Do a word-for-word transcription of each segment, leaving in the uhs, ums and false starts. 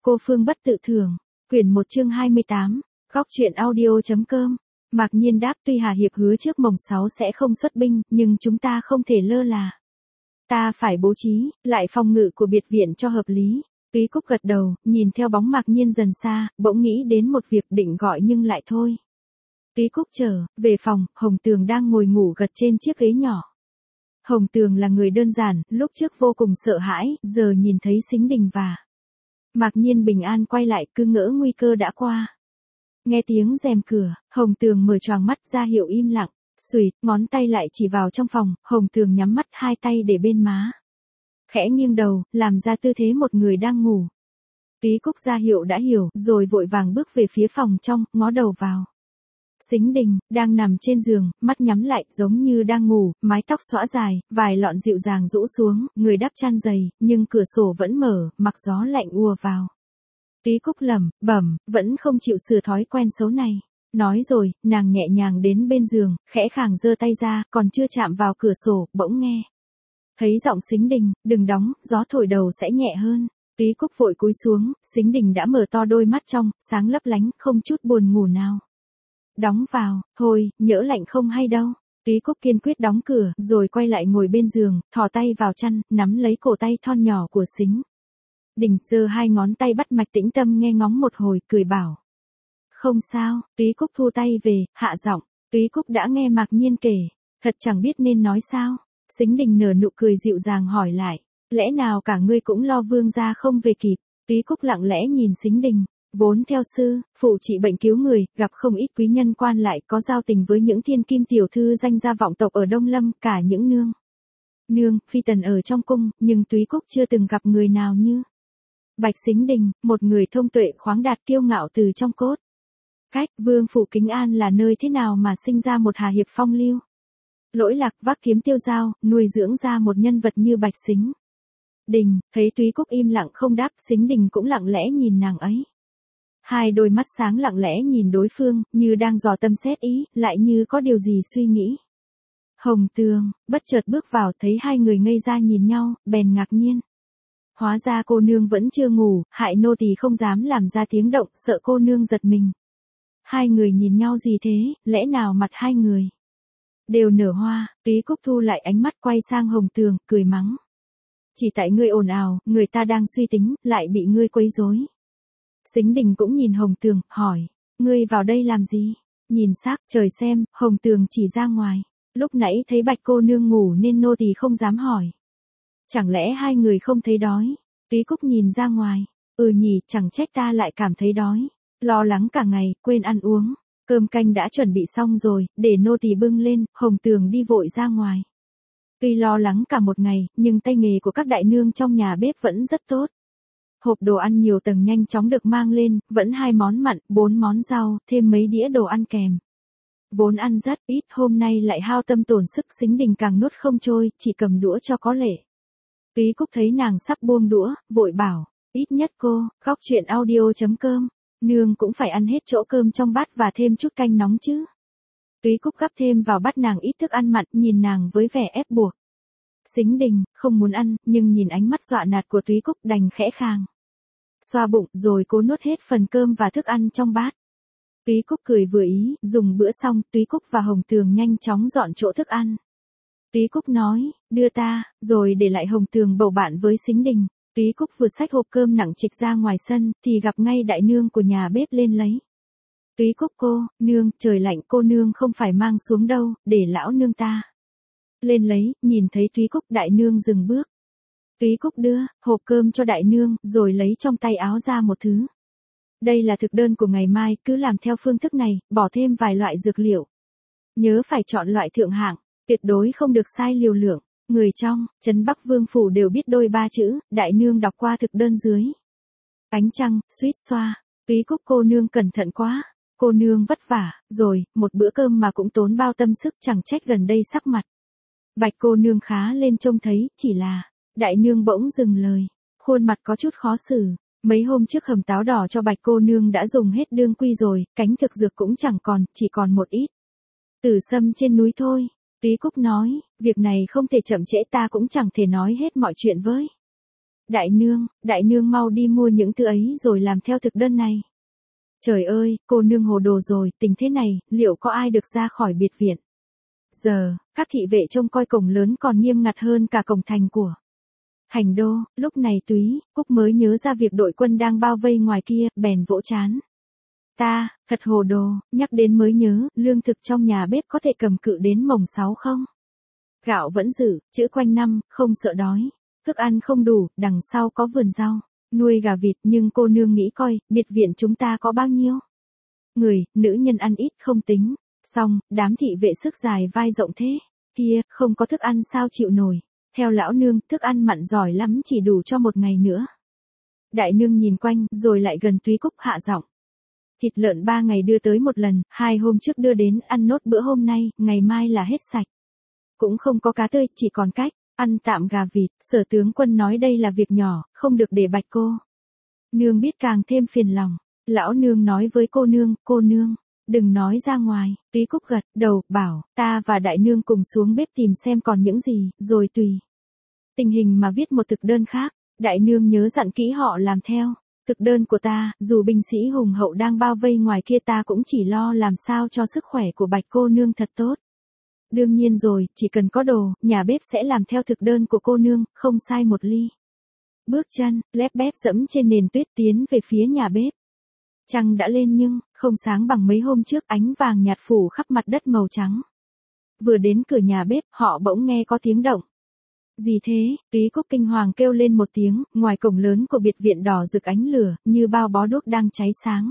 Cô Phương Bất Tự Thường, quyển một chương hai mươi tám, góc truyện audio.com. Mạc Nhiên đáp tuy Hà Hiệp hứa trước mồng sáu sẽ không xuất binh, nhưng chúng ta không thể lơ là. Ta phải bố trí, lại phòng ngự của biệt viện cho hợp lý. Túy Cúc gật đầu, nhìn theo bóng Mạc Nhiên dần xa, bỗng nghĩ đến một việc định gọi nhưng lại thôi. Túy Cúc trở về phòng, Hồng Tường đang ngồi ngủ gật trên chiếc ghế nhỏ. Hồng Tường là người đơn giản, lúc trước vô cùng sợ hãi, giờ nhìn thấy Sính Đình và Mạc Nhiên bình an quay lại, cứ ngỡ nguy cơ đã qua. Nghe tiếng rèm cửa, Hồng Tường mở choàng mắt ra hiệu im lặng, xuỵt, ngón tay lại chỉ vào trong phòng, Hồng Tường nhắm mắt hai tay để bên má. Khẽ nghiêng đầu, làm ra tư thế một người đang ngủ. Túy Cúc ra hiệu đã hiểu, rồi vội vàng bước về phía phòng trong, ngó đầu vào. Sính Đình, đang nằm trên giường, mắt nhắm lại, giống như đang ngủ, mái tóc xõa dài, vài lọn dịu dàng rũ xuống, người đắp chăn dày, nhưng cửa sổ vẫn mở, mặc gió lạnh ùa vào. Túy Cúc lẩm bẩm, vẫn không chịu sửa thói quen xấu này. Nói rồi, nàng nhẹ nhàng đến bên giường, khẽ khàng giơ tay ra, còn chưa chạm vào cửa sổ, bỗng nghe. Thấy giọng Sính Đình, đừng đóng, gió thổi đầu sẽ nhẹ hơn. Túy Cúc vội cúi xuống, Sính Đình đã mở to đôi mắt trong, sáng lấp lánh, không chút buồn ngủ nào. Đóng vào, thôi, nhỡ lạnh không hay đâu. Túy Cúc kiên quyết đóng cửa, rồi quay lại ngồi bên giường, thò tay vào chăn, nắm lấy cổ tay thon nhỏ của Sính Đình, giơ hai ngón tay bắt mạch tĩnh tâm nghe ngóng một hồi, cười bảo. Không sao, Túy Cúc thu tay về, hạ giọng. Túy Cúc đã nghe Mạc Nhiên kể, thật chẳng biết nên nói sao. Sính Đình nở nụ cười dịu dàng hỏi lại, lẽ nào cả ngươi cũng lo vương gia không về kịp? Túy Cúc lặng lẽ nhìn Sính Đình. Vốn theo sư, phụ trị bệnh cứu người, gặp không ít quý nhân quan lại, có giao tình với những thiên kim tiểu thư danh gia vọng tộc ở Đông Lâm, cả những nương. Nương, phi tần ở trong cung, nhưng Túy Cúc chưa từng gặp người nào như Bạch Sính Đình, một người thông tuệ khoáng đạt kiêu ngạo từ trong cốt. Cách, vương phủ Kính An là nơi thế nào mà sinh ra một Hà Hiệp phong lưu. Lỗi lạc vác kiếm tiêu dao, nuôi dưỡng ra một nhân vật như Bạch Sính Đình, thấy Túy Cúc im lặng không đáp, Sính Đình cũng lặng lẽ nhìn nàng ấy. Hai đôi mắt sáng lặng lẽ nhìn đối phương, như đang dò tâm xét ý, lại như có điều gì suy nghĩ. Hồng Tường, bất chợt bước vào, thấy hai người ngây ra nhìn nhau, bèn ngạc nhiên. Hóa ra cô nương vẫn chưa ngủ, hại nô tỳ không dám làm ra tiếng động, sợ cô nương giật mình. Hai người nhìn nhau gì thế, lẽ nào mặt hai người đều nở hoa? Túy Cúc thu lại ánh mắt quay sang Hồng Tường, cười mắng. Chỉ tại ngươi ồn ào, người ta đang suy tính, lại bị ngươi quấy rối. Sính Đình cũng nhìn Hồng Tường, hỏi, ngươi vào đây làm gì? Nhìn sắc trời xem, Hồng Tường chỉ ra ngoài. Lúc nãy thấy Bạch cô nương ngủ nên nô tỳ không dám hỏi. Chẳng lẽ hai người không thấy đói? Túy Cúc nhìn ra ngoài, ừ nhỉ, chẳng trách ta lại cảm thấy đói. Lo lắng cả ngày, quên ăn uống. Cơm canh đã chuẩn bị xong rồi, để nô tỳ bưng lên. Hồng Tường đi vội ra ngoài. Tuy lo lắng cả một ngày, nhưng tay nghề của các đại nương trong nhà bếp vẫn rất tốt. Hộp đồ ăn nhiều tầng nhanh chóng được mang lên, vẫn hai món mặn, bốn món rau, thêm mấy đĩa đồ ăn kèm. Vốn ăn rất ít, hôm nay lại hao tâm tổn sức, Sính Đình càng nuốt không trôi, chỉ cầm đũa cho có lệ. Túy Cúc thấy nàng sắp buông đũa, vội bảo, ít nhất cô, góc truyện audio.com, nương cũng phải ăn hết chỗ cơm trong bát và thêm chút canh nóng chứ. Túy Cúc gắp thêm vào bát nàng ít thức ăn mặn, nhìn nàng với vẻ ép buộc. Sính Đình, không muốn ăn, nhưng nhìn ánh mắt dọa nạt của Túy Cúc đành khẽ khàng. Xoa bụng, rồi cố nuốt hết phần cơm và thức ăn trong bát. Túy Cúc cười vừa ý, dùng bữa xong, Túy Cúc và Hồng Tường nhanh chóng dọn chỗ thức ăn. Túy Cúc nói, đưa ta, rồi để lại Hồng Tường bầu bạn với Sính Đình. Túy Cúc vừa xách hộp cơm nặng trịch ra ngoài sân, thì gặp ngay đại nương của nhà bếp lên lấy. Túy Cúc cô, nương, trời lạnh, cô nương không phải mang xuống đâu, để lão nương ta lên lấy. Nhìn thấy Túy Cúc, đại nương dừng bước. Túy Cúc đưa hộp cơm cho đại nương, rồi lấy trong tay áo ra một thứ. Đây là thực đơn của ngày mai, cứ làm theo phương thức này, bỏ thêm vài loại dược liệu. Nhớ phải chọn loại thượng hạng, tuyệt đối không được sai liều lượng. Người trong trấn Bắc Vương phủ đều biết đôi ba chữ, đại nương đọc qua thực đơn dưới. Ánh trăng, suýt xoa, Túy Cúc cô nương cẩn thận quá, cô nương vất vả, rồi, một bữa cơm mà cũng tốn bao tâm sức, chẳng trách gần đây sắc mặt Bạch cô nương khá lên trông thấy, chỉ là, đại nương bỗng dừng lời, khuôn mặt có chút khó xử. Mấy hôm trước hầm táo đỏ cho Bạch cô nương đã dùng hết đương quy rồi, cánh thực dược cũng chẳng còn, chỉ còn một ít tử sâm trên núi thôi. Túy Cúc nói, việc này không thể chậm trễ, ta cũng chẳng thể nói hết mọi chuyện với Đại nương, đại nương mau đi mua những thứ ấy rồi làm theo thực đơn này. Trời ơi, cô nương hồ đồ rồi, tình thế này, liệu có ai được ra khỏi biệt viện? Giờ, các thị vệ trông coi cổng lớn còn nghiêm ngặt hơn cả cổng thành của Hành Đô. Lúc này Túy Cúc mới nhớ ra việc đội quân đang bao vây ngoài kia, bèn vỗ trán. Ta, thật hồ đồ, nhắc đến mới nhớ, lương thực trong nhà bếp có thể cầm cự đến mồng sáu không? Gạo vẫn giữ, chữ quanh năm, không sợ đói. Thức ăn không đủ, đằng sau có vườn rau, nuôi gà vịt, nhưng cô nương nghĩ coi, biệt viện chúng ta có bao nhiêu người, nữ nhân ăn ít không tính. Xong, đám thị vệ sức dài vai rộng thế, kia, không có thức ăn sao chịu nổi. Theo lão nương, thức ăn mặn giỏi lắm chỉ đủ cho một ngày nữa. Đại nương nhìn quanh, rồi lại gần Túy Cúc hạ giọng. Thịt lợn ba ngày đưa tới một lần, hai hôm trước đưa đến, ăn nốt bữa hôm nay, ngày mai là hết sạch. Cũng không có cá tươi, chỉ còn cách ăn tạm gà vịt. Sở tướng quân nói đây là việc nhỏ, không được để bạch cô nương biết càng thêm phiền lòng. Lão nương nói với cô nương, cô nương đừng nói ra ngoài. Túy Cúc gật đầu, bảo, ta và đại nương cùng xuống bếp tìm xem còn những gì, rồi tùy tình hình mà viết một thực đơn khác. Đại nương nhớ dặn kỹ họ làm theo thực đơn của ta, dù binh sĩ hùng hậu đang bao vây ngoài kia ta cũng chỉ lo làm sao cho sức khỏe của bạch cô nương thật tốt. Đương nhiên rồi, chỉ cần có đồ, nhà bếp sẽ làm theo thực đơn của cô nương, không sai một ly. Bước chân, lép bép dẫm trên nền tuyết tiến về phía nhà bếp. Trăng đã lên nhưng, không sáng bằng mấy hôm trước, ánh vàng nhạt phủ khắp mặt đất màu trắng. Vừa đến cửa nhà bếp, họ bỗng nghe có tiếng động. Gì thế? Túy Cúc kinh hoàng kêu lên một tiếng, ngoài cổng lớn của biệt viện đỏ rực ánh lửa, như bao bó đuốc đang cháy sáng.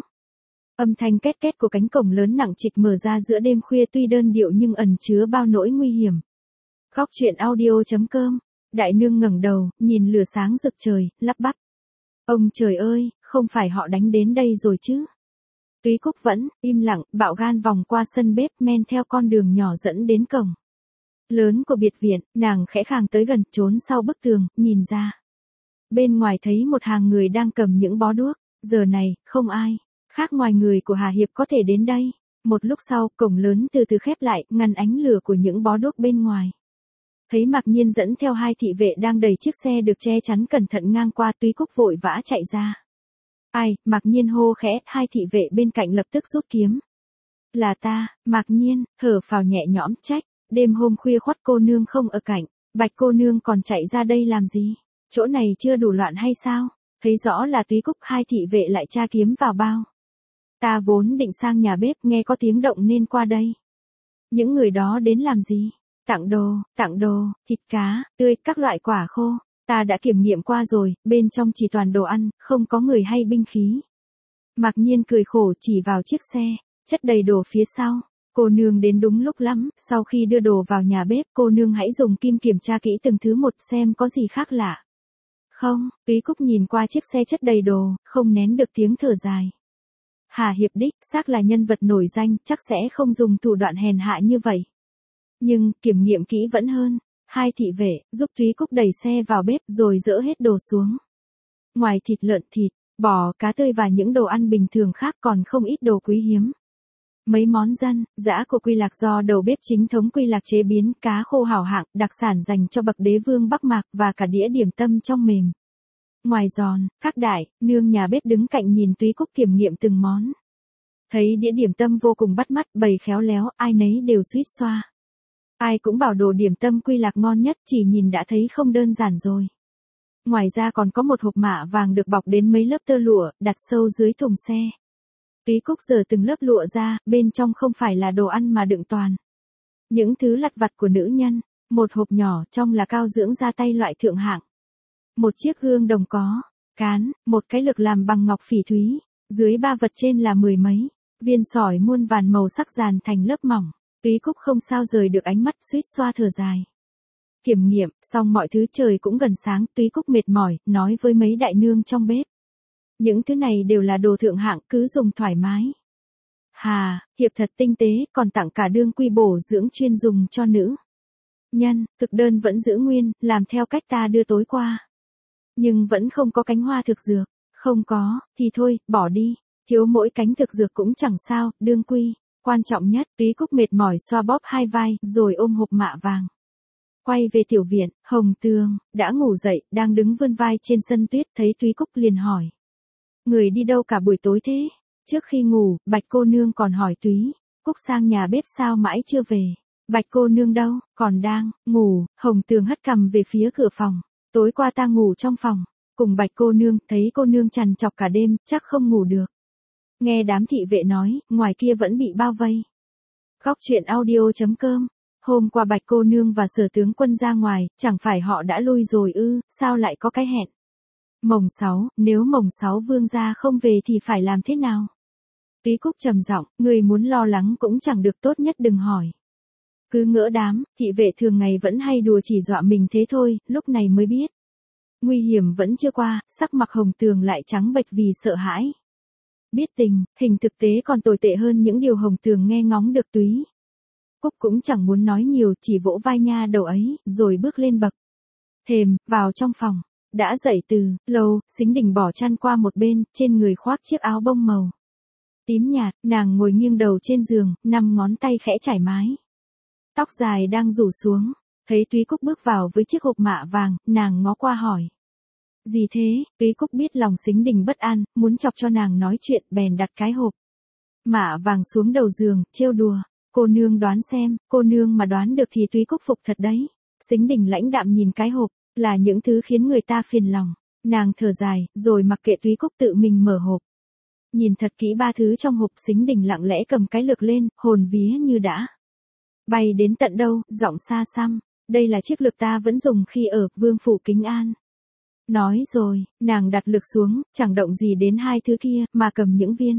Âm thanh két két của cánh cổng lớn nặng trịch mở ra giữa đêm khuya tuy đơn điệu nhưng ẩn chứa bao nỗi nguy hiểm. Góc truyện audio chấm com. Đại nương ngẩng đầu, nhìn lửa sáng rực trời, lắp bắp. Ông trời ơi, không phải họ đánh đến đây rồi chứ? Túy Cúc vẫn im lặng, bạo gan vòng qua sân bếp, men theo con đường nhỏ dẫn đến cổng lớn của biệt viện. Nàng khẽ khàng tới gần, trốn sau bức tường, nhìn ra. Bên ngoài thấy một hàng người đang cầm những bó đuốc. Giờ này, không ai khác ngoài người của Hà Hiệp có thể đến đây. Một lúc sau, cổng lớn từ từ khép lại, ngăn ánh lửa của những bó đuốc bên ngoài. Thấy Mạc Nhiên dẫn theo hai thị vệ đang đẩy chiếc xe được che chắn cẩn thận ngang qua, Túy Cúc vội vã chạy ra. Ai? Mạc Nhiên hô khẽ, hai thị vệ bên cạnh lập tức rút kiếm. Là ta. Mạc Nhiên thở phào nhẹ nhõm, trách, đêm hôm khuya khoắt cô nương không ở cạnh, bạch cô nương còn chạy ra đây làm gì? Chỗ này chưa đủ loạn hay sao? Thấy rõ là Túy Cúc, hai thị vệ lại tra kiếm vào bao. Ta vốn định sang nhà bếp, nghe có tiếng động nên qua đây. Những người đó đến làm gì? Tặng đồ, tặng đồ, thịt cá, tươi, các loại quả khô. Ta đã kiểm nghiệm qua rồi, bên trong chỉ toàn đồ ăn, không có người hay binh khí. Mạc Nhiên cười khổ chỉ vào chiếc xe, chất đầy đồ phía sau. Cô nương đến đúng lúc lắm, sau khi đưa đồ vào nhà bếp, cô nương hãy dùng kim kiểm tra kỹ từng thứ một xem có gì khác lạ. Không, Túy Cúc nhìn qua chiếc xe chất đầy đồ, không nén được tiếng thở dài. Hà Hiệp đích xác là nhân vật nổi danh, chắc sẽ không dùng thủ đoạn hèn hạ như vậy. Nhưng, kiểm nghiệm kỹ vẫn hơn. Hai thị vệ, giúp Túy Cúc đẩy xe vào bếp rồi dỡ hết đồ xuống. Ngoài thịt lợn, thịt, bò, cá tươi và những đồ ăn bình thường khác còn không ít đồ quý hiếm. Mấy món dân, dã của Quy Lạc do đầu bếp chính thống Quy Lạc chế biến, cá khô hảo hạng, đặc sản dành cho bậc đế vương Bắc Mạc và cả đĩa điểm tâm trong mềm. Ngoài giòn, các đại, nương nhà bếp đứng cạnh nhìn Túy Cúc kiểm nghiệm từng món. Thấy đĩa điểm tâm vô cùng bắt mắt, bày khéo léo, ai nấy đều suýt xoa. Ai cũng bảo đồ điểm tâm Quy Lạc ngon nhất, chỉ nhìn đã thấy không đơn giản rồi. Ngoài ra còn có một hộp mạ vàng được bọc đến mấy lớp tơ lụa, đặt sâu dưới thùng xe. Túy Cúc giở từng lớp lụa ra, bên trong không phải là đồ ăn mà đựng toàn những thứ lặt vặt của nữ nhân. Một hộp nhỏ, trong là cao dưỡng da tay loại thượng hạng. Một chiếc gương đồng có cán, một cái lược làm bằng ngọc phỉ thúy, dưới ba vật trên là mười mấy viên sỏi muôn vàn màu sắc dàn thành lớp mỏng. Túy Cúc không sao rời được ánh mắt, suýt xoa thở dài. Kiểm nghiệm, xong mọi thứ trời cũng gần sáng, Túy Cúc mệt mỏi, nói với mấy đại nương trong bếp. Những thứ này đều là đồ thượng hạng, cứ dùng thoải mái. Hà, Hiệp thật tinh tế, còn tặng cả đương quy bổ dưỡng chuyên dùng cho nữ nhân, thực đơn vẫn giữ nguyên, làm theo cách ta đưa tối qua. Nhưng vẫn không có cánh hoa thực dược. Không có, thì thôi, bỏ đi. Thiếu mỗi cánh thực dược cũng chẳng sao, đương quy. Quan trọng nhất, Túy Cúc mệt mỏi xoa bóp hai vai, rồi ôm hộp mạ vàng. Quay về tiểu viện, Hồng Tường, đã ngủ dậy, đang đứng vươn vai trên sân tuyết, thấy Túy Cúc liền hỏi. Người đi đâu cả buổi tối thế? Trước khi ngủ, Bạch cô nương còn hỏi Túy Cúc sang nhà bếp sao mãi chưa về. Bạch cô nương đâu, còn đang, ngủ. Hồng Tường hất cằm về phía cửa phòng. Tối qua ta ngủ trong phòng, cùng Bạch cô nương, thấy cô nương trằn trọc cả đêm, chắc không ngủ được. Nghe đám thị vệ nói, ngoài kia vẫn bị bao vây. Góc truyện audio chấm com. Hôm qua Bạch cô nương và Sở tướng quân ra ngoài, chẳng phải họ đã lui rồi ư, sao lại có cái hẹn? Mồng sáu, nếu mồng sáu vương gia không về thì phải làm thế nào? Túy Cúc trầm giọng, người muốn lo lắng cũng chẳng được, tốt nhất đừng hỏi. Cứ ngỡ đám, thị vệ thường ngày vẫn hay đùa chỉ dọa mình thế thôi, lúc này mới biết. Nguy hiểm vẫn chưa qua, sắc mặt Hồng Tường lại trắng bệch vì sợ hãi. Biết tình, hình thực tế còn tồi tệ hơn những điều Hồng Tường nghe ngóng được. Túy Cúc cũng chẳng muốn nói nhiều, chỉ vỗ vai nha đầu ấy, rồi bước lên bậc thềm, vào trong phòng. Đã dậy từ lâu, Sính Đình bỏ chăn qua một bên, trên người khoác chiếc áo bông màu tím nhạt, nàng ngồi nghiêng đầu trên giường, năm ngón tay khẽ trải mái tóc dài đang rủ xuống. Thấy Túy Cúc bước vào với chiếc hộp mạ vàng, nàng ngó qua hỏi. Gì thế? Túy Cúc biết lòng Sính Đình bất an, muốn chọc cho nàng nói chuyện, bèn đặt cái hộp mạ vàng xuống đầu giường, trêu đùa. Cô nương đoán xem, cô nương mà đoán được thì Túy Cúc phục thật đấy. Sính Đình lãnh đạm nhìn cái hộp, là những thứ khiến người ta phiền lòng. Nàng thở dài, rồi mặc kệ Túy Cúc tự mình mở hộp. Nhìn thật kỹ ba thứ trong hộp, Sính Đình lặng lẽ cầm cái lược lên, hồn vía như đã bay đến tận đâu, giọng xa xăm. Đây là chiếc lược ta vẫn dùng khi ở Vương phủ Kính An. Nói rồi, nàng đặt lược xuống, chẳng động gì đến hai thứ kia, mà cầm những viên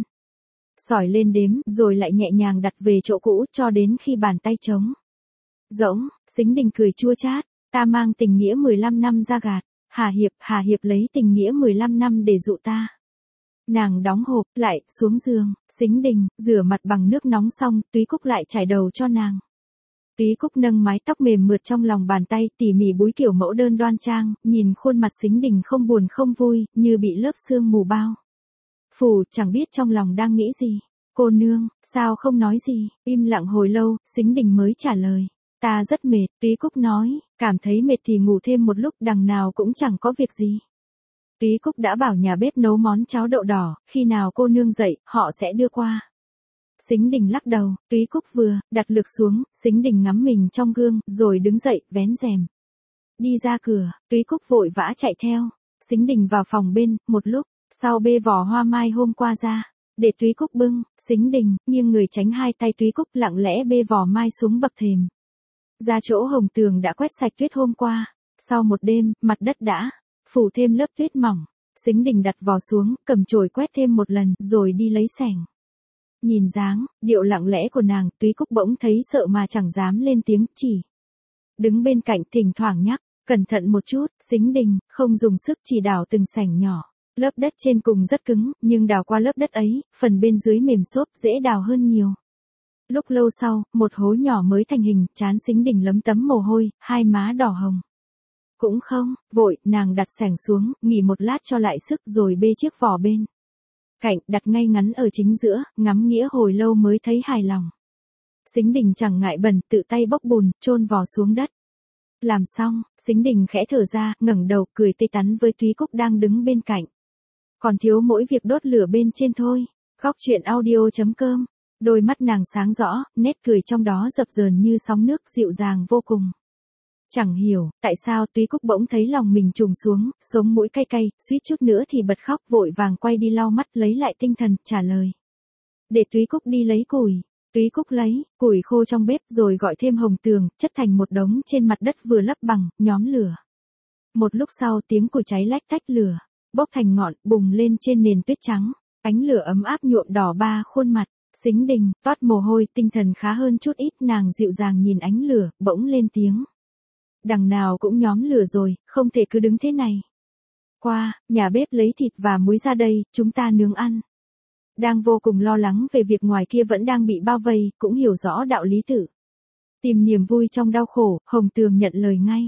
sỏi lên đếm, rồi lại nhẹ nhàng đặt về chỗ cũ, cho đến khi bàn tay trống rỗng. Sính Đình cười chua chát, ta mang tình nghĩa mười lăm năm ra gạt, Hà Hiệp, Hà Hiệp lấy tình nghĩa mười lăm năm để dụ ta. Nàng đóng hộp, lại, xuống giường. Sính Đình, rửa mặt bằng nước nóng xong, Túy Cúc lại chải đầu cho nàng. Túy Cúc nâng mái tóc mềm mượt trong lòng bàn tay, tỉ mỉ búi kiểu mẫu đơn đoan trang, nhìn khuôn mặt Sính Đình không buồn không vui, như bị lớp sương mù bao phủ, chẳng biết trong lòng đang nghĩ gì. Cô nương, sao không nói gì? Im lặng hồi lâu, Sính Đình mới trả lời. Ta rất mệt. Túy Cúc nói, cảm thấy mệt thì ngủ thêm một lúc, đằng nào cũng chẳng có việc gì. Túy Cúc đã bảo nhà bếp nấu món cháo đậu đỏ, khi nào cô nương dậy, họ sẽ đưa qua. Sính Đình lắc đầu. Túy Cúc vừa đặt lược xuống, Sính Đình ngắm mình trong gương, rồi đứng dậy, vén rèm đi ra cửa. Túy Cúc vội vã chạy theo. Sính Đình vào phòng bên, một lúc sau bê vỏ hoa mai hôm qua ra, để Túy Cúc bưng. Sính Đình nghiêng người tránh hai tay Túy Cúc, lặng lẽ bê vỏ mai xuống bậc thềm, ra chỗ Hồng Tường đã quét sạch tuyết hôm qua. Sau một đêm, mặt đất đã phủ thêm lớp tuyết mỏng. Sính Đình đặt vò xuống, cầm chổi quét thêm một lần, rồi đi lấy xẻng. Nhìn dáng điệu lặng lẽ của nàng, Túy Cúc bỗng thấy sợ mà chẳng dám lên tiếng, chỉ đứng bên cạnh thỉnh thoảng nhắc, cẩn thận một chút. Sính Đình không dùng sức chỉ đào từng xẻng nhỏ. Lớp đất trên cùng rất cứng, nhưng đào qua lớp đất ấy, phần bên dưới mềm xốp, dễ đào hơn nhiều. Lúc lâu sau, một hố nhỏ mới thành hình, trán Sính Đình lấm tấm mồ hôi, hai má đỏ hồng. Cũng không vội, nàng đặt xẻng xuống, nghỉ một lát cho lại sức, rồi bê chiếc vỏ bên cạnh, đặt ngay ngắn ở chính giữa, ngắm nghĩa hồi lâu mới thấy hài lòng. Sính Đình chẳng ngại bẩn, tự tay bốc bùn, chôn vỏ xuống đất. Làm xong, Sính Đình khẽ thở ra, ngẩng đầu, cười tươi tắn với Túy Cúc đang đứng bên cạnh. Còn thiếu mỗi việc đốt lửa bên trên thôi. Góc truyện audio chấm com. Đôi mắt nàng sáng rõ, nét cười trong đó dập dờn như sóng nước, dịu dàng vô cùng. Chẳng hiểu, tại sao Túy Cúc bỗng thấy lòng mình trùng xuống, sống mũi cay cay, suýt chút nữa thì bật khóc, vội vàng quay đi lau mắt, lấy lại tinh thần, trả lời. Để Túy Cúc đi lấy củi. Túy Cúc lấy củi khô trong bếp, rồi gọi thêm Hồng Tường, chất thành một đống trên mặt đất vừa lấp bằng, nhóm lửa. Một lúc sau, tiếng củi cháy lách tách, lửa bốc thành ngọn, bùng lên trên nền tuyết trắng. Ánh lửa ấm áp nhuộm đỏ ba khuôn mặt. Sính Đình toát mồ hôi, tinh thần khá hơn chút ít, nàng dịu dàng nhìn ánh lửa, bỗng lên tiếng. Đằng nào cũng nhóm lửa rồi, không thể cứ đứng thế này. Qua, nhà bếp lấy thịt và muối ra đây, chúng ta nướng ăn. Đang vô cùng lo lắng về việc ngoài kia vẫn đang bị bao vây, cũng hiểu rõ đạo lý tử. Tìm niềm vui trong đau khổ, Hồng Tường nhận lời ngay.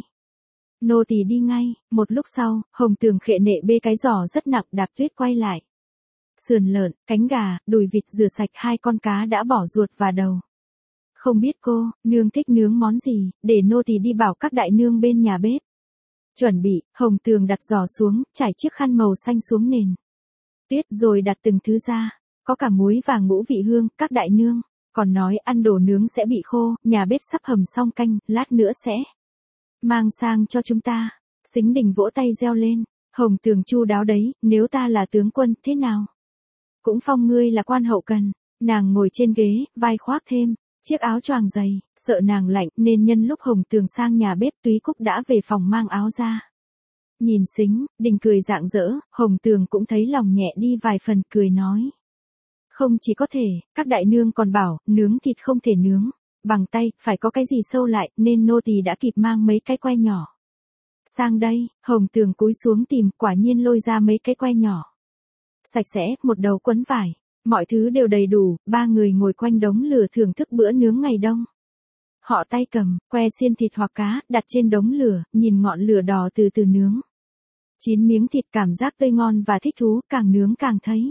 Nô tỳ đi ngay. Một lúc sau, Hồng Tường khệ nệ bê cái giỏ rất nặng, đạp tuyết quay lại. Sườn lợn, cánh gà, đùi vịt rửa sạch, hai con cá đã bỏ ruột và đầu. Không biết cô, nương thích nướng món gì, để nô tỳ đi bảo các đại nương bên nhà bếp. Chuẩn bị, Hồng Tường đặt giò xuống, trải chiếc khăn màu xanh xuống nền tuyết rồi đặt từng thứ ra, có cả muối và ngũ vị hương, các đại nương còn nói ăn đồ nướng sẽ bị khô, nhà bếp sắp hầm xong canh, lát nữa sẽ mang sang cho chúng ta. Sính Đình vỗ tay reo lên, Hồng Tường chu đáo đấy, nếu ta là tướng quân, thế nào? Cũng phong ngươi là quan hậu cần. Nàng ngồi trên ghế, vai khoác thêm chiếc áo choàng dày, sợ nàng lạnh nên nhân lúc Hồng Tường sang nhà bếp Túy Cúc đã về phòng mang áo ra. Nhìn Sính Đình cười rạng rỡ, Hồng Tường cũng thấy lòng nhẹ đi vài phần, cười nói. Không chỉ có thể, các đại nương còn bảo, nướng thịt không thể nướng bằng tay, phải có cái gì sâu lại, nên nô tỳ đã kịp mang mấy cái que nhỏ sang đây. Hồng Tường cúi xuống tìm, quả nhiên lôi ra mấy cái que nhỏ sạch sẽ, một đầu quấn vải. Mọi thứ đều đầy đủ, ba người ngồi quanh đống lửa thưởng thức bữa nướng ngày đông. Họ tay cầm, que xiên thịt hoặc cá, đặt trên đống lửa, nhìn ngọn lửa đỏ từ từ nướng. Chín miếng thịt cảm giác tươi ngon và thích thú, càng nướng càng thấy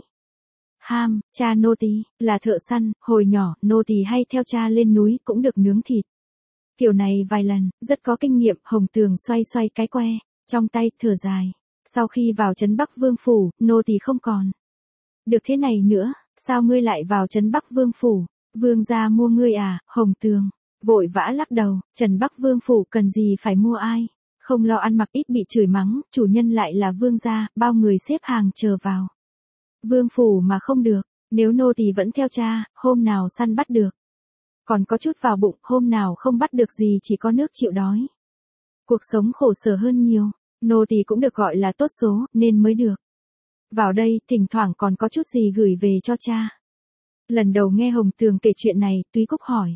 ham. Cha nô tỳ là thợ săn, hồi nhỏ, nô tỳ hay theo cha lên núi cũng được nướng thịt. Kiểu này vài lần, rất có kinh nghiệm. Hồng Tường xoay xoay cái que trong tay, thở dài. Sau khi vào trấn Bắc Vương phủ, nô tỳ không còn được thế này nữa. Sao ngươi lại vào trấn Bắc Vương phủ? Vương gia mua ngươi à? Hồng Tường vội vã lắc đầu, Trấn Bắc Vương phủ cần gì phải mua ai? Không lo ăn mặc ít bị chửi mắng, chủ nhân lại là vương gia, bao người xếp hàng chờ vào vương phủ mà không được. Nếu nô tỳ vẫn theo cha, hôm nào săn bắt được còn có chút vào bụng, hôm nào không bắt được gì chỉ có nước chịu đói. Cuộc sống khổ sở hơn nhiều, nô tỳ cũng được gọi là tốt số, nên mới được vào đây, thỉnh thoảng còn có chút gì gửi về cho cha. Lần đầu nghe Hồng Tường kể chuyện này, Túy Cúc hỏi.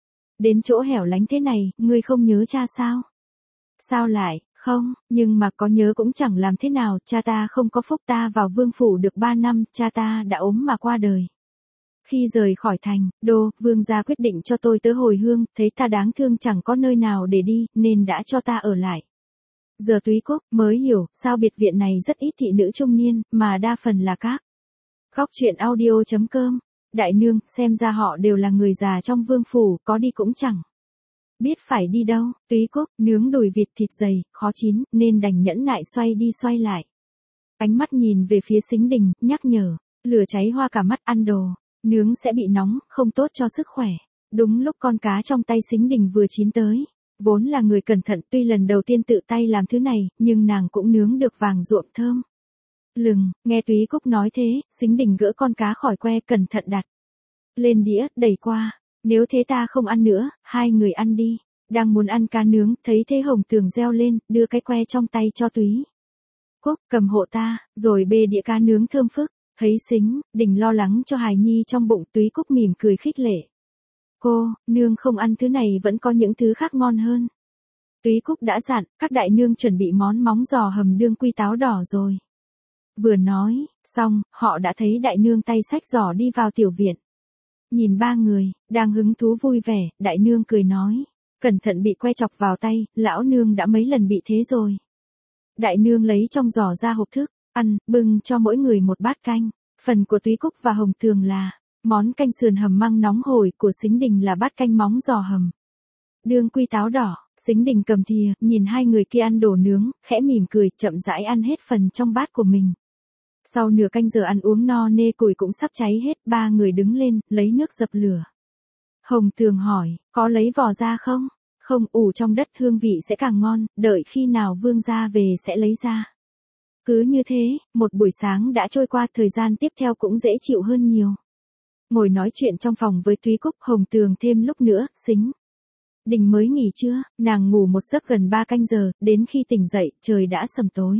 Đến chỗ hẻo lánh thế này, ngươi không nhớ cha sao? Sao lại, không, nhưng mà có nhớ cũng chẳng làm thế nào, cha ta không có phúc, ta vào vương phủ được ba năm, cha ta đã ốm mà qua đời. Khi rời khỏi thành, đô, vương gia quyết định cho tôi tới hồi hương, thấy ta đáng thương chẳng có nơi nào để đi, nên đã cho ta ở lại. Giờ Túy Cúc mới hiểu, sao biệt viện này rất ít thị nữ trung niên, mà đa phần là các góc truyện audio chấm com. Đại nương, xem ra họ đều là người già trong vương phủ, có đi cũng chẳng biết phải đi đâu. Túy Cúc nướng đùi vịt thịt dày, khó chín, nên đành nhẫn nại xoay đi xoay lại. Ánh mắt nhìn về phía Sính Đình, nhắc nhở, lửa cháy hoa cả mắt, ăn đồ nướng sẽ bị nóng, không tốt cho sức khỏe. Đúng lúc con cá trong tay Sính Đình vừa chín tới. Vốn là người cẩn thận, tuy lần đầu tiên tự tay làm thứ này, nhưng nàng cũng nướng được vàng ruộm thơm lừng. Nghe Túy Cúc nói thế, Sính Đình gỡ con cá khỏi que, cẩn thận đặt lên đĩa, đẩy qua. Nếu thế ta không ăn nữa, hai người ăn đi. Đang muốn ăn cá nướng, thấy thế Hồng Tường reo lên, đưa cái que trong tay cho Túy Cúc, cầm hộ ta, rồi bê đĩa cá nướng thơm phức. Thấy Sính Đình lo lắng cho hài nhi trong bụng, Túy Cúc mỉm cười khích lệ. Cô, nương không ăn thứ này vẫn có những thứ khác ngon hơn. Túy Cúc đã dặn, các đại nương chuẩn bị món móng giò hầm đương quy táo đỏ rồi. Vừa nói xong, họ đã thấy đại nương tay xách giỏ đi vào tiểu viện. Nhìn ba người đang hứng thú vui vẻ, đại nương cười nói, cẩn thận bị que chọc vào tay, lão nương đã mấy lần bị thế rồi. Đại nương lấy trong giỏ ra hộp thức ăn, bưng cho mỗi người một bát canh. Phần của Túy Cúc và Hồng Tường là món canh sườn hầm măng nóng hổi, của Sính Đình là bát canh móng giò hầm đương quy táo đỏ. Sính Đình cầm thìa, nhìn hai người kia ăn đồ nướng, khẽ mỉm cười, chậm rãi ăn hết phần trong bát của mình. Sau nửa canh giờ ăn uống no nê, củi cũng sắp cháy hết, ba người đứng lên, lấy nước dập lửa. Hồng Tường hỏi, có lấy vỏ ra không? Không, ủ trong đất hương vị sẽ càng ngon, đợi khi nào vương gia về sẽ lấy ra. Cứ như thế, một buổi sáng đã trôi qua, thời gian tiếp theo cũng dễ chịu hơn nhiều. Ngồi nói chuyện trong phòng với Túy Cúc, Hồng Tường thêm lúc nữa, Sính Đình mới nghỉ trưa, nàng ngủ một giấc gần ba canh giờ, đến khi tỉnh dậy, trời đã sầm tối.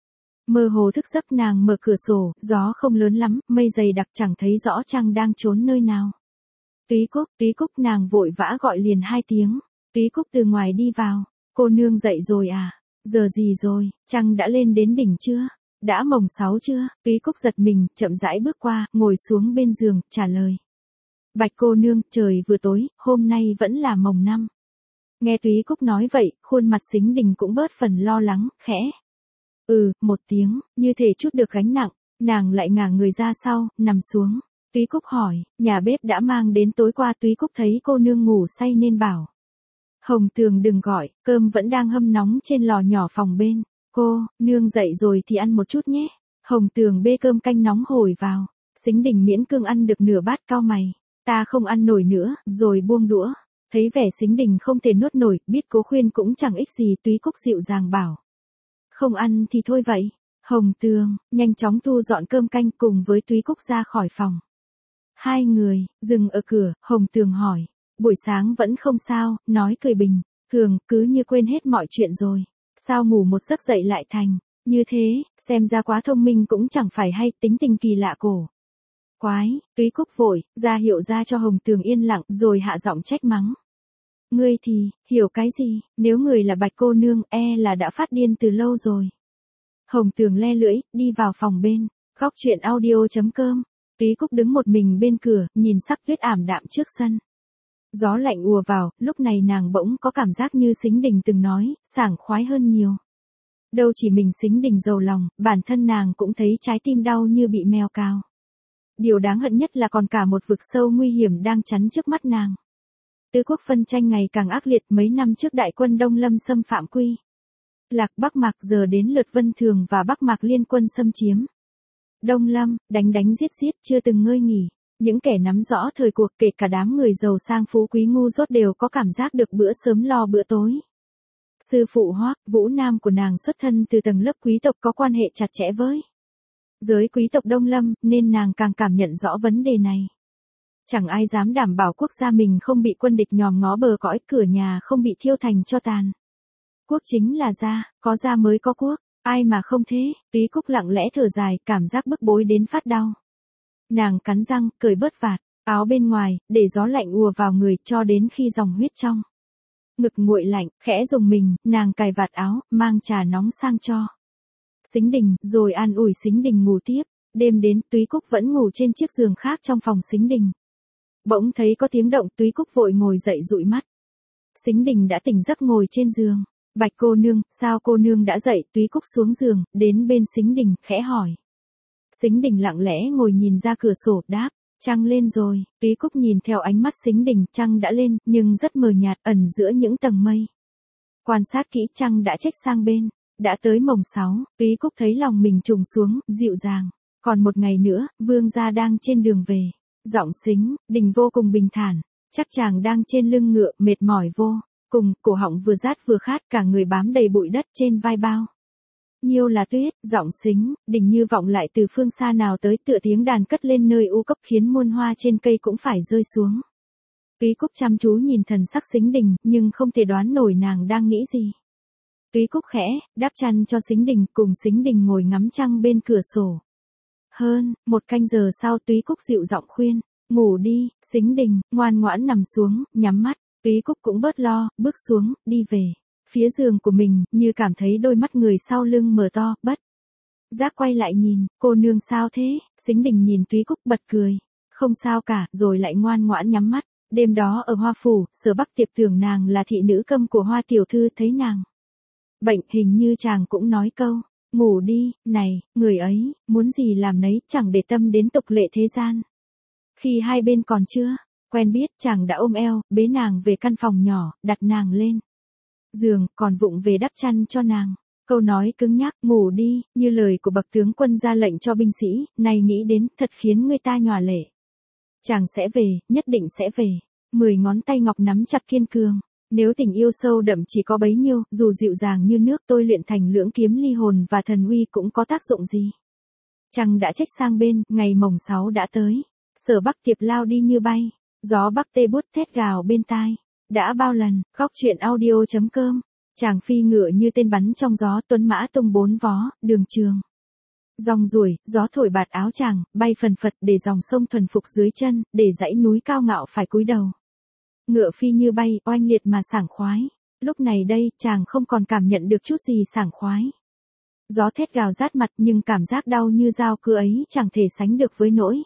Mơ hồ thức giấc, nàng mở cửa sổ, gió không lớn lắm, mây dày đặc, chẳng thấy rõ trăng đang trốn nơi nào. Túy Cúc, Túy Cúc, nàng vội vã gọi liền hai tiếng. Túy Cúc từ ngoài đi vào, cô nương dậy rồi à? Giờ gì rồi, trăng đã lên đến đỉnh chưa? Đã mồng sáu chưa? Túy Cúc giật mình, chậm rãi bước qua, ngồi xuống bên giường, trả lời. Bạch cô nương, trời vừa tối, hôm nay vẫn là mồng năm. Nghe Túy Cúc nói vậy, khuôn mặt Sính Đình cũng bớt phần lo lắng, khẽ. Ừ, một tiếng, như thể chút được gánh nặng, nàng lại ngả người ra sau, nằm xuống. Túy Cúc hỏi, nhà bếp đã mang đến tối qua. Túy Cúc thấy cô nương ngủ say nên bảo. Hồng Tường đừng gọi, cơm vẫn đang hâm nóng trên lò nhỏ phòng bên. Cô, nương dậy rồi thì ăn một chút nhé. Hồng Tường bê cơm canh nóng hổi vào. Sính Đình miễn cương ăn được nửa bát, cau mày. Ta không ăn nổi nữa, rồi buông đũa. Thấy vẻ Sính Đình không thể nuốt nổi, biết cố khuyên cũng chẳng ích gì. Túy Cúc dịu dàng bảo. Không ăn thì thôi vậy. Hồng Tường, nhanh chóng thu dọn cơm canh cùng với Túy Cúc ra khỏi phòng. Hai người, dừng ở cửa, Hồng Tường hỏi. Buổi sáng vẫn không sao, nói cười bình. Thường, cứ như quên hết mọi chuyện rồi. Sao ngủ một giấc dậy lại thành. Như thế, xem ra quá thông minh cũng chẳng phải hay, tính tình kỳ lạ cổ. Quái, Túy Cúc vội, ra hiệu ra cho Hồng Tường yên lặng, rồi hạ giọng trách mắng. Ngươi thì, hiểu cái gì, nếu người là Bạch cô nương, e là đã phát điên từ lâu rồi. Hồng Tường le lưỡi, đi vào phòng bên, góc truyện audio chấm com. Túy Cúc đứng một mình bên cửa, nhìn sắc tuyết ảm đạm trước sân. Gió lạnh ùa vào, lúc này nàng bỗng có cảm giác như Sính Đình từng nói, sảng khoái hơn nhiều. Đâu chỉ mình Sính Đình giàu lòng, bản thân nàng cũng thấy trái tim đau như bị mèo cào. Điều đáng hận nhất là còn cả một vực sâu nguy hiểm đang chắn trước mắt nàng. Tứ quốc phân tranh ngày càng ác liệt, mấy năm trước đại quân Đông Lâm xâm phạm Quy Lạc Bắc Mạc, giờ đến lượt Vân Thường và Bắc Mạc liên quân xâm chiếm. Đông Lâm, đánh đánh giết giết chưa từng ngơi nghỉ. Những kẻ nắm rõ thời cuộc, kể cả đám người giàu sang phú quý ngu dốt, đều có cảm giác được bữa sớm lo bữa tối. Sư phụ Hoắc Vũ Nam của nàng xuất thân từ tầng lớp quý tộc có quan hệ chặt chẽ với giới quý tộc Đông Lâm, nên nàng càng cảm nhận rõ vấn đề này. Chẳng ai dám đảm bảo quốc gia mình không bị quân địch nhòm ngó bờ cõi, cửa nhà không bị thiêu thành tro tàn. Quốc chính là gia, có gia mới có quốc, ai mà không thế. Túy Cúc lặng lẽ thở dài, cảm giác bức bối đến phát đau. Nàng cắn răng, cởi bớt vạt áo bên ngoài, để gió lạnh ùa vào người, cho đến khi dòng huyết trong ngực nguội lạnh, khẽ dùng mình, nàng cài vạt áo, mang trà nóng sang cho Sính Đình, rồi an ủi Sính Đình ngủ tiếp. Đêm đến, Túy Cúc vẫn ngủ trên chiếc giường khác trong phòng Sính Đình. Bỗng thấy có tiếng động, Túy Cúc vội ngồi dậy dụi mắt. Sính Đình đã tỉnh giấc ngồi trên giường. Bạch cô nương, sao cô nương đã dậy? Túy Cúc xuống giường, đến bên Sính Đình, khẽ hỏi. Sính Đình lặng lẽ ngồi nhìn ra cửa sổ, đáp, trăng lên rồi. Túy Cúc nhìn theo ánh mắt Sính Đình, trăng đã lên, nhưng rất mờ nhạt, ẩn giữa những tầng mây. Quan sát kỹ, trăng đã chếch sang bên. Đã tới mồng sáu, Túy Cúc thấy lòng mình trùng xuống, dịu dàng. Còn một ngày nữa, vương gia đang trên đường về. Giọng Sính Đình vô cùng bình thản. Chắc chàng đang trên lưng ngựa, mệt mỏi vô cùng, cổ họng vừa rát vừa khát, cả người bám đầy bụi đất trên vai bao nhiêu là tuyết. Giọng Sính Đình như vọng lại từ phương xa nào tới, tựa tiếng đàn cất lên nơi u cốc, khiến muôn hoa trên cây cũng phải rơi xuống. Túy Cúc chăm chú nhìn thần sắc Sính Đình, nhưng không thể đoán nổi nàng đang nghĩ gì. Túy Cúc khẽ đáp chăn cho Sính Đình, cùng Sính Đình ngồi ngắm trăng bên cửa sổ. Hơn một canh giờ sau, Túy Cúc dịu giọng khuyên, ngủ đi. Sính Đình ngoan ngoãn nằm xuống, nhắm mắt. Túy Cúc cũng bớt lo, bước xuống, đi về phía giường của mình, như cảm thấy đôi mắt người sau lưng mở to, bất giác quay lại nhìn. Cô nương sao thế? Sính Đình nhìn Túy Cúc bật cười. Không sao cả, rồi lại ngoan ngoãn nhắm mắt. Đêm đó ở Hoa Phủ, Sở Bắc Tiệp tưởng nàng là thị nữ câm của Hoa tiểu thư, thấy nàng bệnh, hình như chàng cũng nói câu, ngủ đi. Này, người ấy muốn gì làm nấy, chẳng để tâm đến tục lệ thế gian. Khi hai bên còn chưa quen biết, chàng đã ôm eo, bế nàng về căn phòng nhỏ, đặt nàng lên giường, còn vụng về đắp chăn cho nàng. Câu nói cứng nhắc, ngủ đi, như lời của bậc tướng quân ra lệnh cho binh sĩ, này nghĩ đến, thật khiến người ta nhòa lệ. Chàng sẽ về, nhất định sẽ về. Mười ngón tay ngọc nắm chặt kiên cường. Nếu tình yêu sâu đậm chỉ có bấy nhiêu, dù dịu dàng như nước, tôi luyện thành lưỡng kiếm ly hồn và thần uy cũng có tác dụng gì. Trăng đã chếch sang bên, ngày mồng sáu đã tới. Sở Bắc Tiệp lao đi như bay. Gió bắc tê bút thét gào bên tai. Đã bao lần, góc truyện audio chấm com. Chàng phi ngựa như tên bắn trong gió, tuấn mã tung bốn vó, đường trường dòng ruổi, gió thổi bạt áo chàng, bay phần phật, để dòng sông thuần phục dưới chân, để dãy núi cao ngạo phải cúi đầu. Ngựa phi như bay, oanh liệt mà sảng khoái. Lúc này đây, chàng không còn cảm nhận được chút gì sảng khoái. Gió thét gào rát mặt, nhưng cảm giác đau như dao cưa ấy chẳng thể sánh được với nỗi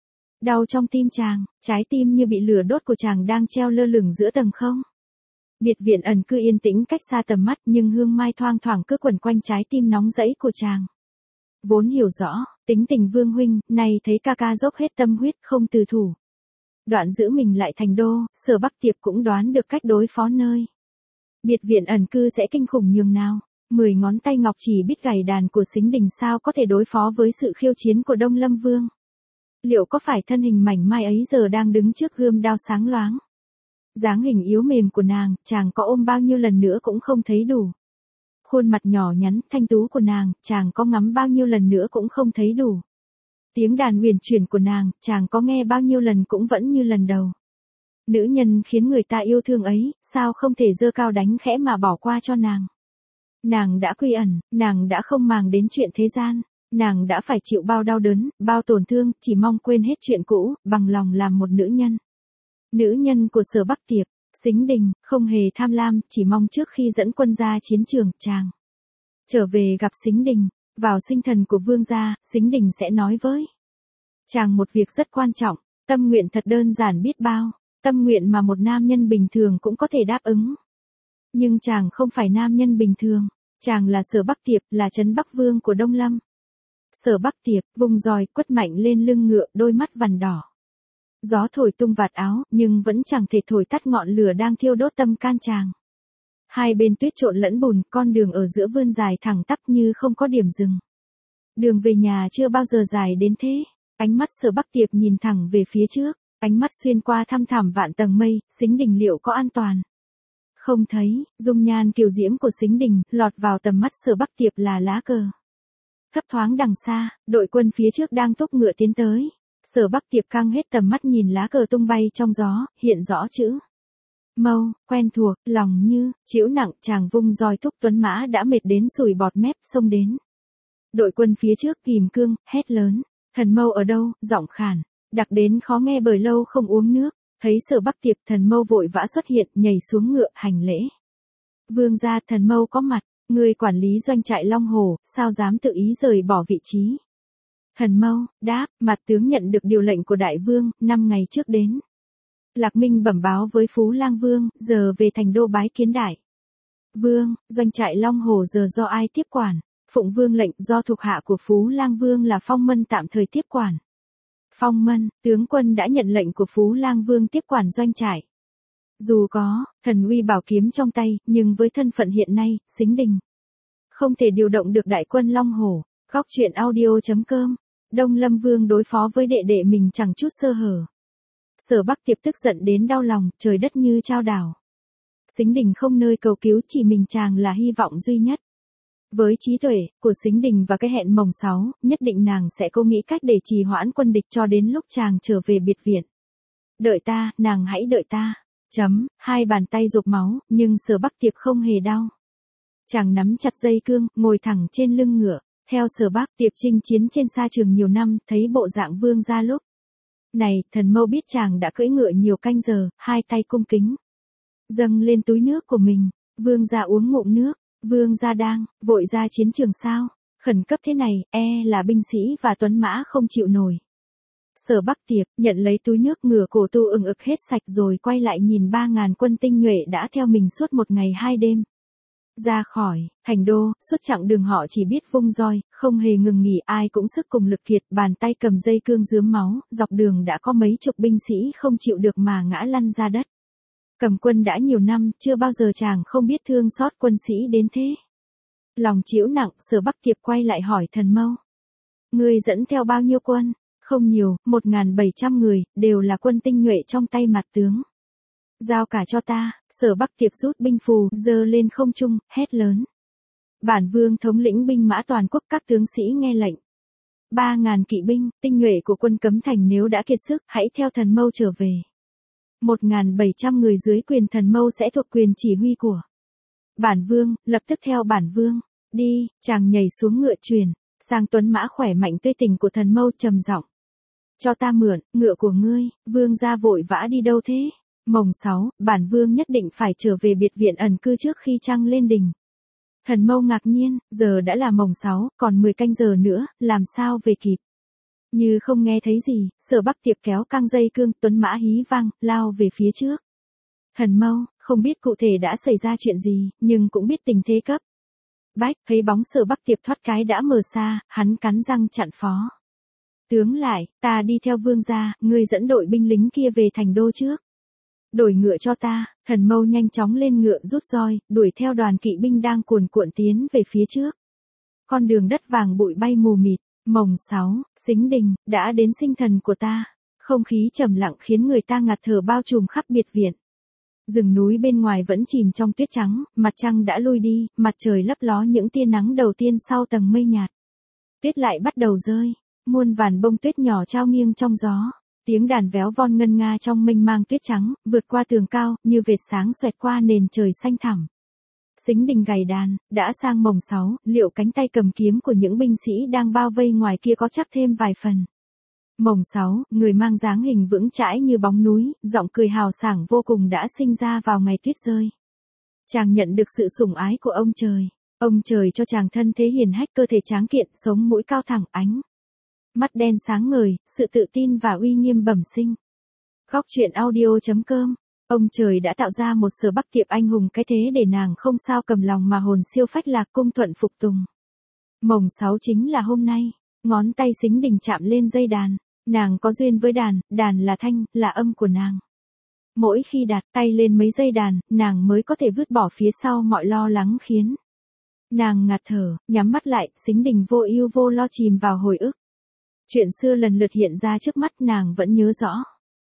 đau trong tim chàng. Trái tim như bị lửa đốt của chàng đang treo lơ lửng giữa tầng không. Biệt viện ẩn cư yên tĩnh cách xa tầm mắt, nhưng hương mai thoang thoảng cứ quẩn quanh trái tim nóng rẫy của chàng. vốn hiểu rõ, tính tình Vương huynh, nay thấy ca ca dốc hết tâm huyết không từ thủ. Đoạn giữ mình lại thành đô, Sở Bắc Tiệp cũng đoán được cách đối phó nơi biệt viện ẩn cư sẽ kinh khủng nhường nào. Mười ngón tay ngọc chỉ biết gảy đàn của Sính Đình sao có thể đối phó với sự khiêu chiến của Đông Lâm Vương. Liệu có phải thân hình mảnh mai ấy giờ đang đứng trước gươm đao sáng loáng? Dáng hình yếu mềm của nàng, chàng có ôm bao nhiêu lần nữa cũng không thấy đủ. Khuôn mặt nhỏ nhắn, thanh tú của nàng, chàng có ngắm bao nhiêu lần nữa cũng không thấy đủ. Tiếng đàn huyền chuyển của nàng, chàng có nghe bao nhiêu lần cũng vẫn như lần đầu. Nữ nhân khiến người ta yêu thương ấy, sao không thể giơ cao đánh khẽ mà bỏ qua cho nàng. Nàng đã quy ẩn, nàng đã không màng đến chuyện thế gian, nàng đã phải chịu bao đau đớn, bao tổn thương, chỉ mong quên hết chuyện cũ, bằng lòng làm một nữ nhân. Nữ nhân của Sở Bắc Tiệp, Sính Đình, không hề tham lam, chỉ mong trước khi dẫn quân ra chiến trường, chàng trở về gặp Sính Đình, vào sinh thần của vương gia, Sính Đình sẽ nói với chàng một việc rất quan trọng, tâm nguyện thật đơn giản biết bao, tâm nguyện mà một nam nhân bình thường cũng có thể đáp ứng. Nhưng chàng không phải nam nhân bình thường, chàng là Sở Bắc Tiệp, là trấn Bắc Vương của Đông Lâm. Sở Bắc Tiệp, vùng roi, quất mạnh lên lưng ngựa, đôi mắt vằn đỏ. Gió thổi tung vạt áo, nhưng vẫn chẳng thể thổi tắt ngọn lửa đang thiêu đốt tâm can chàng. Hai bên tuyết trộn lẫn bùn, con đường ở giữa vươn dài thẳng tắp như không có điểm dừng. Đường về nhà chưa bao giờ dài đến thế. Ánh mắt Sở Bắc Tiệp nhìn thẳng về phía trước, ánh mắt xuyên qua thăm thẳm vạn tầng mây, Sính Đình liệu có an toàn? Không thấy, dung nhan kiều diễm của Sính Đình, lọt vào tầm mắt Sở Bắc Tiệp là lá cờ. Thấp thoáng đằng xa, đội quân phía trước đang thúc ngựa tiến tới. Sở Bắc Tiệp căng hết tầm mắt nhìn lá cờ tung bay trong gió, hiện rõ chữ Mâu, quen thuộc, lòng như, chịu nặng, chàng vung roi thúc tuấn mã đã mệt đến sùi bọt mép, xông đến. Đội quân phía trước kìm cương, hét lớn, thần mâu ở đâu, giọng khàn, đặc đến khó nghe bởi lâu không uống nước. Thấy Sở Bắc Tiệp, thần mâu vội vã xuất hiện, nhảy xuống ngựa, hành lễ. Vương gia, thần mâu có mặt, người quản lý doanh trại Long Hồ, sao dám tự ý rời bỏ vị trí? Thần mâu, đáp, mặt tướng nhận được điều lệnh của đại vương, năm ngày trước đến. Lạc Minh bẩm báo với Phú Lang Vương, giờ về thành đô bái kiến đại vương, doanh trại Long Hồ giờ do ai tiếp quản? Phụng vương lệnh, do thuộc hạ của Phú Lang Vương là Phong Mân tạm thời tiếp quản. Phong Mân, tướng quân đã nhận lệnh của Phú Lang Vương tiếp quản doanh trại. Dù có thần uy bảo kiếm trong tay, nhưng với thân phận hiện nay, Sính Đình không thể điều động được đại quân Long Hồ. Góc truyện audio chấm com. Đông Lâm Vương đối phó với đệ đệ mình chẳng chút sơ hở. Sở Bắc Tiệp tức giận đến đau lòng, trời đất như chao đảo. Sính Đình không nơi cầu cứu, chỉ mình chàng là hy vọng duy nhất. Với trí tuệ của Sính Đình và cái hẹn mồng sáu, nhất định nàng sẽ cố nghĩ cách để trì hoãn quân địch cho đến lúc chàng trở về biệt viện. Đợi ta, nàng hãy đợi ta. Chấm, hai bàn tay rục máu, nhưng Sở Bắc Tiệp không hề đau. Chàng nắm chặt dây cương, ngồi thẳng trên lưng ngựa. Theo Sở Bắc Tiệp chinh chiến trên sa trường nhiều năm, thấy bộ dạng vương gia lúc này, thần mâu biết chàng đã cưỡi ngựa nhiều canh giờ, hai tay cung kính dâng lên túi nước của mình. Vương gia uống ngụm nước. Vương gia đang vội ra chiến trường sao? Khẩn cấp thế này, e là binh sĩ và tuấn mã không chịu nổi. Sở Bắc Tiệp nhận lấy túi nước, ngửa cổ tu ừng ực hết sạch rồi quay lại nhìn ba ngàn quân tinh nhuệ đã theo mình suốt một ngày hai đêm. Ra khỏi thành đô, suốt chặng đường họ chỉ biết vung roi, không hề ngừng nghỉ, ai cũng sức cùng lực kiệt, bàn tay cầm dây cương rướm máu, dọc đường đã có mấy chục binh sĩ không chịu được mà ngã lăn ra đất. Cầm quân đã nhiều năm, chưa bao giờ chàng không biết thương xót quân sĩ đến thế. Lòng chịu nặng, Sở Bắc Tiệp quay lại hỏi thần mâu. Người dẫn theo bao nhiêu quân? Không nhiều, một nghìn bảy trăm người, đều là quân tinh nhuệ trong tay mặt tướng. Giao cả cho ta. Sở Bắc Tiệp rút binh phù, giơ lên không trung, hét lớn. Bản vương thống lĩnh binh mã toàn quốc, các tướng sĩ nghe lệnh. Ba ngàn kỵ binh, tinh nhuệ của quân Cấm Thành nếu đã kiệt sức, hãy theo thần mâu trở về. Một nghìn bảy trăm người dưới quyền thần mâu sẽ thuộc quyền chỉ huy của bản vương, lập tức theo bản vương. Đi, chàng nhảy xuống ngựa truyền sang tuấn mã khỏe mạnh tươi tỉnh của thần mâu, trầm giọng. Cho ta mượn ngựa của ngươi. Vương gia vội vã đi đâu thế? Mồng sáu, bản vương nhất định phải trở về biệt viện ẩn cư trước khi trăng lên đỉnh. Thần mâu ngạc nhiên, giờ đã là mồng sáu, còn mười canh giờ nữa, làm sao về kịp? Như không nghe thấy gì, Sở Bắc Tiệp kéo căng dây cương, tuấn mã hí vang, lao về phía trước. Thần mâu, không biết cụ thể đã xảy ra chuyện gì, nhưng cũng biết tình thế cấp Bách, thấy bóng Sở Bắc Tiệp thoát cái đã mờ xa, hắn cắn răng chặn phó. Tướng lại, ta đi theo vương gia, ngươi dẫn đội binh lính kia về thành đô trước. Đổi ngựa cho ta, Thần Mâu nhanh chóng lên ngựa rút roi, đuổi theo đoàn kỵ binh đang cuồn cuộn tiến về phía trước. Con đường đất vàng bụi bay mù mịt, mồng sáu, Sính Đình, đã đến sinh thần của ta. Không khí trầm lặng khiến người ta ngạt thở bao trùm khắp biệt viện. Rừng núi bên ngoài vẫn chìm trong tuyết trắng, mặt trăng đã lui đi, mặt trời lấp ló những tia nắng đầu tiên sau tầng mây nhạt. Tuyết lại bắt đầu rơi, muôn vàn bông tuyết nhỏ trao nghiêng trong gió. Tiếng đàn véo von ngân nga trong mênh mang tuyết trắng, vượt qua tường cao, như vệt sáng xoẹt qua nền trời xanh thẳm. Sính Đình gảy đàn, đã sang mồng sáu, liệu cánh tay cầm kiếm của những binh sĩ đang bao vây ngoài kia có chắc thêm vài phần. Mồng sáu, người mang dáng hình vững chãi như bóng núi, giọng cười hào sảng vô cùng đã sinh ra vào ngày tuyết rơi. Chàng nhận được sự sủng ái của ông trời. Ông trời cho chàng thân thế hiền hách, cơ thể tráng kiện, sống mũi cao thẳng, ánh mắt đen sáng ngời, sự tự tin và uy nghiêm bẩm sinh. Góc truyện audio chấm com. Ông trời đã tạo ra một Sở Bắc Tiệp anh hùng cái thế để nàng không sao cầm lòng mà hồn siêu phách lạc cung thuận phục tùng. Mồng sáu chính là hôm nay, ngón tay Sính Đình chạm lên dây đàn, nàng có duyên với đàn, đàn là thanh, là âm của nàng. Mỗi khi đặt tay lên mấy dây đàn, nàng mới có thể vứt bỏ phía sau mọi lo lắng khiến nàng ngạt thở, nhắm mắt lại, Sính Đình vô ưu vô lo chìm vào hồi ức. Chuyện xưa lần lượt hiện ra trước mắt, nàng vẫn nhớ rõ.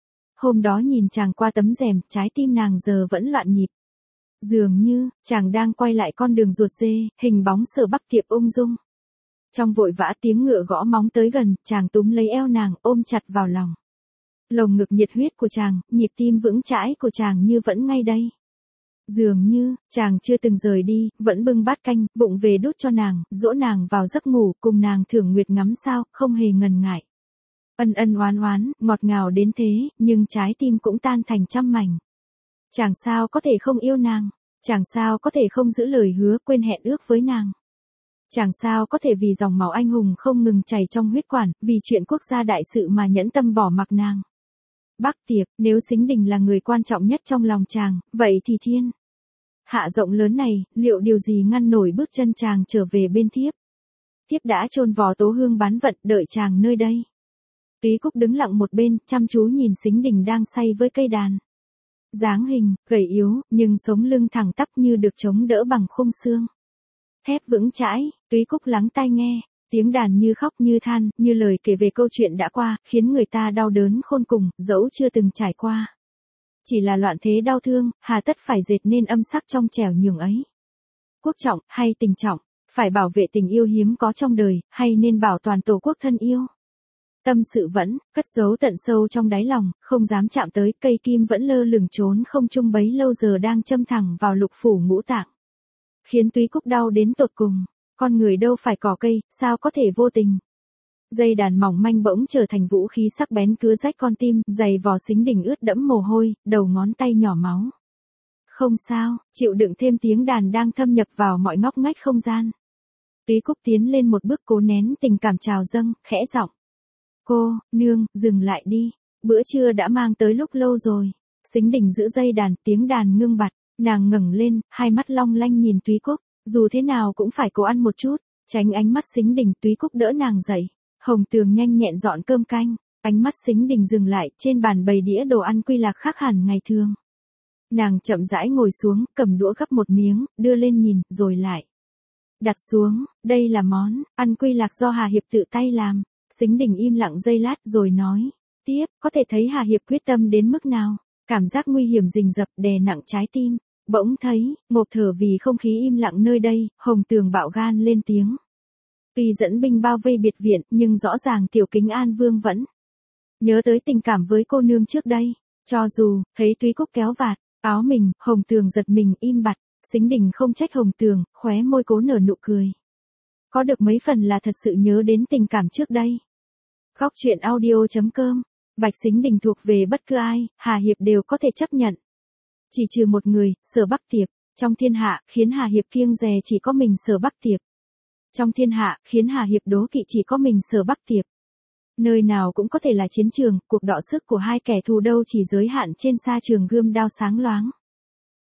Hôm đó nhìn chàng qua tấm rèm, trái tim nàng giờ vẫn loạn nhịp. Dường như, chàng đang quay lại con đường ruột dê, hình bóng Sở Bắc Tiệp ung dung. Trong vội vã tiếng ngựa gõ móng tới gần, chàng túm lấy eo nàng, ôm chặt vào lòng. Lồng ngực nhiệt huyết của chàng, nhịp tim vững chãi của chàng như vẫn ngay đây. Dường như, chàng chưa từng rời đi, vẫn bưng bát canh, vụng về đút cho nàng, dỗ nàng vào giấc ngủ, cùng nàng thưởng nguyệt ngắm sao, không hề ngần ngại. Ân ân oán oán, ngọt ngào đến thế, nhưng trái tim cũng tan thành trăm mảnh. Chàng sao có thể không yêu nàng, chàng sao có thể không giữ lời hứa, quên hẹn ước với nàng. Chàng sao có thể vì dòng máu anh hùng không ngừng chảy trong huyết quản, vì chuyện quốc gia đại sự mà nhẫn tâm bỏ mặc nàng. Bắc Tiệp, nếu Sính Đình là người quan trọng nhất trong lòng chàng, vậy thì thiên hạ rộng lớn này, liệu điều gì ngăn nổi bước chân chàng trở về bên thiếp? Thiếp đã chôn vò Tố Hương bán vận, đợi chàng nơi đây. Túy Cúc đứng lặng một bên, chăm chú nhìn Sính Đình đang say với cây đàn. Dáng hình, gầy yếu, nhưng sống lưng thẳng tắp như được chống đỡ bằng khung xương thép vững chãi. Túy Cúc lắng tai nghe, tiếng đàn như khóc như than, như lời kể về câu chuyện đã qua, khiến người ta đau đớn khôn cùng, dẫu chưa từng trải qua. Chỉ là loạn thế đau thương, hà tất phải dệt nên âm sắc trong trẻo nhường ấy. Quốc trọng, hay tình trọng, phải bảo vệ tình yêu hiếm có trong đời, hay nên bảo toàn tổ quốc thân yêu. Tâm sự vẫn, cất giấu tận sâu trong đáy lòng, không dám chạm tới, cây kim vẫn lơ lửng trốn không trung bấy lâu giờ đang châm thẳng vào lục phủ ngũ tạng. Khiến Túy Cúc đau đến tột cùng, con người đâu phải cỏ cây, sao có thể vô tình. Dây đàn mỏng manh bỗng trở thành vũ khí sắc bén cứa rách con tim, giày vò Sính Đình ướt đẫm mồ hôi, đầu ngón tay nhỏ máu. Không sao, chịu đựng thêm tiếng đàn đang thâm nhập vào mọi ngóc ngách không gian. Túy Cúc tiến lên một bước cố nén tình cảm trào dâng, khẽ giọng. Cô, nương, dừng lại đi, bữa trưa đã mang tới lúc lâu rồi. Sính Đình giữ dây đàn, tiếng đàn ngưng bặt, nàng ngẩng lên, hai mắt long lanh nhìn Túy Cúc, dù thế nào cũng phải cố ăn một chút, tránh ánh mắt Sính Đình. Túy Cúc đỡ nàng dậy, Hồng Tường nhanh nhẹn dọn cơm canh, ánh mắt Sính Đình dừng lại, trên bàn bày đĩa đồ ăn quy lạc khác hẳn ngày thường. Nàng chậm rãi ngồi xuống, cầm đũa gắp một miếng, đưa lên nhìn, rồi lại đặt xuống, đây là món ăn quy lạc do Hà Hiệp tự tay làm. Sính Đình im lặng giây lát rồi nói, tiếp, có thể thấy Hà Hiệp quyết tâm đến mức nào, cảm giác nguy hiểm rình rập đè nặng trái tim, bỗng thấy, ngộp thở vì không khí im lặng nơi đây. Hồng Tường bạo gan lên tiếng. Tuy dẫn binh bao vây biệt viện, nhưng rõ ràng Tiểu Kính An Vương vẫn nhớ tới tình cảm với cô nương trước đây, cho dù, thấy Túy Cúc kéo vạt áo mình, Hồng Tường giật mình im bặt. Sính Đình không trách Hồng Tường, khóe môi cố nở nụ cười. Có được mấy phần là thật sự nhớ đến tình cảm trước đây. Góc truyện audio chấm com. Bạch Sính Đình thuộc về bất cứ ai, Hà Hiệp đều có thể chấp nhận. Chỉ trừ một người, Sở Bắc Tiệp. Trong thiên hạ, khiến Hà Hiệp kiêng dè chỉ có mình Sở Bắc Tiệp. Trong thiên hạ, khiến Hà Hiệp đố kỵ chỉ có mình Sở Bắc Tiệp. Nơi nào cũng có thể là chiến trường, cuộc đọ sức của hai kẻ thù đâu chỉ giới hạn trên sa trường gươm đao sáng loáng.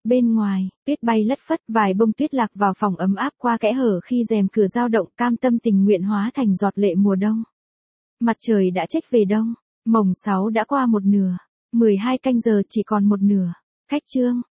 Bên ngoài, tuyết bay lất phất, vài bông tuyết lạc vào phòng ấm áp qua kẽ hở khi rèm cửa dao động, cam tâm tình nguyện hóa thành giọt lệ mùa đông. Mặt trời đã chếch về đông, mồng sáu đã qua một nửa, mười hai canh giờ chỉ còn một nửa. Khách trương,